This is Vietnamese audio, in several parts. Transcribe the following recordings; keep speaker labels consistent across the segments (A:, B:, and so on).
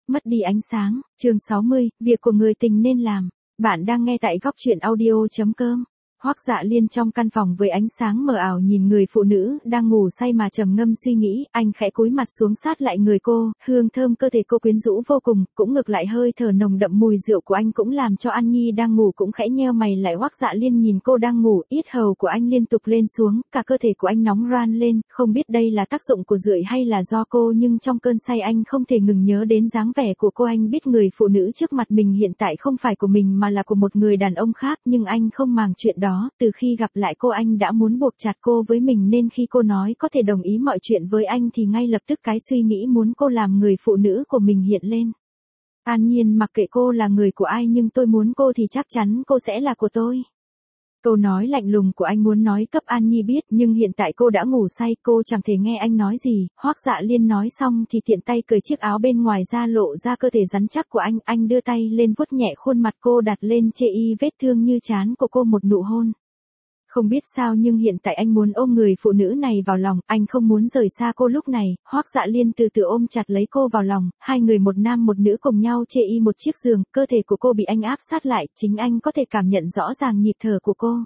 A: mất đi ánh sáng, chương 60, việc của người tình nên làm. Bạn đang nghe tại góc truyện audio.com. Hoắc Dạ Liên trong căn phòng với ánh sáng mờ ảo nhìn người phụ nữ đang ngủ say mà trầm ngâm suy nghĩ, anh khẽ cúi mặt xuống sát lại người cô, hương thơm cơ thể cô quyến rũ vô cùng, cũng ngược lại hơi thở nồng đậm mùi rượu của anh cũng làm cho An Nhi đang ngủ cũng khẽ nheo mày lại. Hoắc Dạ Liên nhìn cô đang ngủ, yết hầu của anh liên tục lên xuống, cả cơ thể của anh nóng ran lên, không biết đây là tác dụng của rượu hay là do cô, nhưng trong cơn say anh không thể ngừng nhớ đến dáng vẻ của cô. Anh biết người phụ nữ trước mặt mình hiện tại không phải của mình mà là của một người đàn ông khác, nhưng anh không màng chuyện đó. Từ khi gặp lại cô anh đã muốn buộc chặt cô với mình, nên khi cô nói có thể đồng ý mọi chuyện với anh thì ngay lập tức cái suy nghĩ muốn cô làm người phụ nữ của mình hiện lên. An Nhiên, mặc kệ cô là người của ai nhưng tôi muốn cô thì chắc chắn cô sẽ là của tôi. Câu nói lạnh lùng của anh muốn nói cấp An Nhi biết, nhưng hiện tại cô đã ngủ say, cô chẳng thể nghe anh nói gì. Hoắc Dạ Liên nói xong thì tiện tay cởi chiếc áo bên ngoài ra lộ ra cơ thể rắn chắc của anh đưa tay lên vuốt nhẹ khuôn mặt cô, đặt lên chê y vết thương như trán của cô một nụ hôn. Không biết sao nhưng hiện tại anh muốn ôm người phụ nữ này vào lòng, anh không muốn rời xa cô lúc này. Hoắc Dạ Liên từ từ ôm chặt lấy cô vào lòng, hai người một nam một nữ cùng nhau chê y một chiếc giường, cơ thể của cô bị anh áp sát lại, chính anh có thể cảm nhận rõ ràng nhịp thở của cô.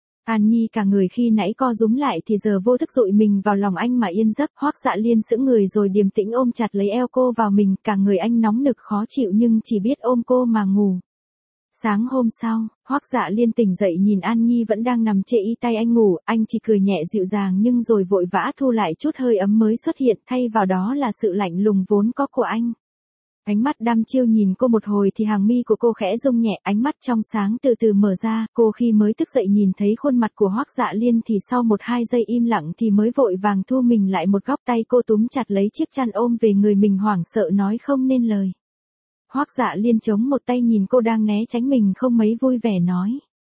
A: An Nhi cả người khi nãy co rúm lại thì giờ vô thức dụi mình vào lòng anh mà yên giấc. Hoắc Dạ Liên sững người rồi điềm tĩnh ôm chặt lấy eo cô vào mình, cả người anh nóng nực khó chịu nhưng chỉ biết ôm cô mà ngủ. Sáng hôm sau, Hoắc Dạ Liên tỉnh dậy nhìn An Nhi vẫn đang nằm chê y tay anh ngủ, anh chỉ cười nhẹ dịu dàng nhưng rồi vội vã thu lại chút hơi ấm mới xuất hiện, thay vào đó là sự lạnh lùng vốn có của anh. Ánh mắt đăm chiêu nhìn cô một hồi thì hàng mi của cô khẽ rung nhẹ, ánh mắt trong sáng từ từ mở ra. Cô khi mới thức dậy nhìn thấy khuôn mặt của Hoắc Dạ Liên thì sau 1-2 giây im lặng thì mới vội vàng thu mình lại một góc, tay cô túm chặt lấy chiếc chăn ôm về người mình, hoảng sợ nói không nên lời. Hoắc Dạ Liên chống một tay nhìn cô đang né tránh mình không mấy vui vẻ nói.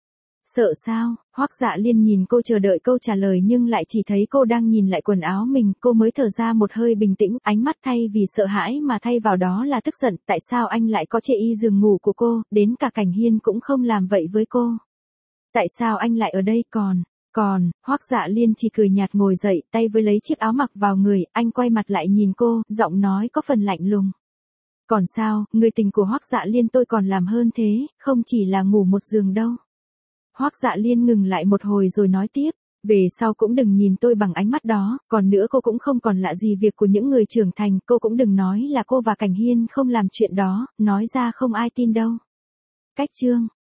A: Sợ sao? Hoắc Dạ Liên nhìn cô chờ đợi câu trả lời nhưng lại chỉ thấy cô đang nhìn lại quần áo mình, cô mới thở ra một hơi bình tĩnh, ánh mắt thay vì sợ hãi mà thay vào đó là tức giận, tại sao anh lại có chê y giường ngủ của cô, đến cả Cảnh Hiên cũng không làm vậy với cô. Tại sao anh lại ở đây còn, Hoắc Dạ Liên chỉ cười nhạt ngồi dậy, tay với lấy chiếc áo mặc vào người, anh quay mặt lại nhìn cô, giọng nói có phần lạnh lùng. Còn sao, người tình của Hoắc Dạ Liên tôi còn làm hơn thế, không chỉ là ngủ một giường đâu. Hoắc Dạ Liên ngừng lại một hồi rồi nói tiếp, về sau cũng đừng nhìn tôi bằng ánh mắt đó, còn nữa cô cũng không còn lạ gì việc của những người trưởng thành, cô cũng đừng nói là cô và Cảnh Hiên không làm chuyện đó, nói ra không ai tin đâu. Cách chương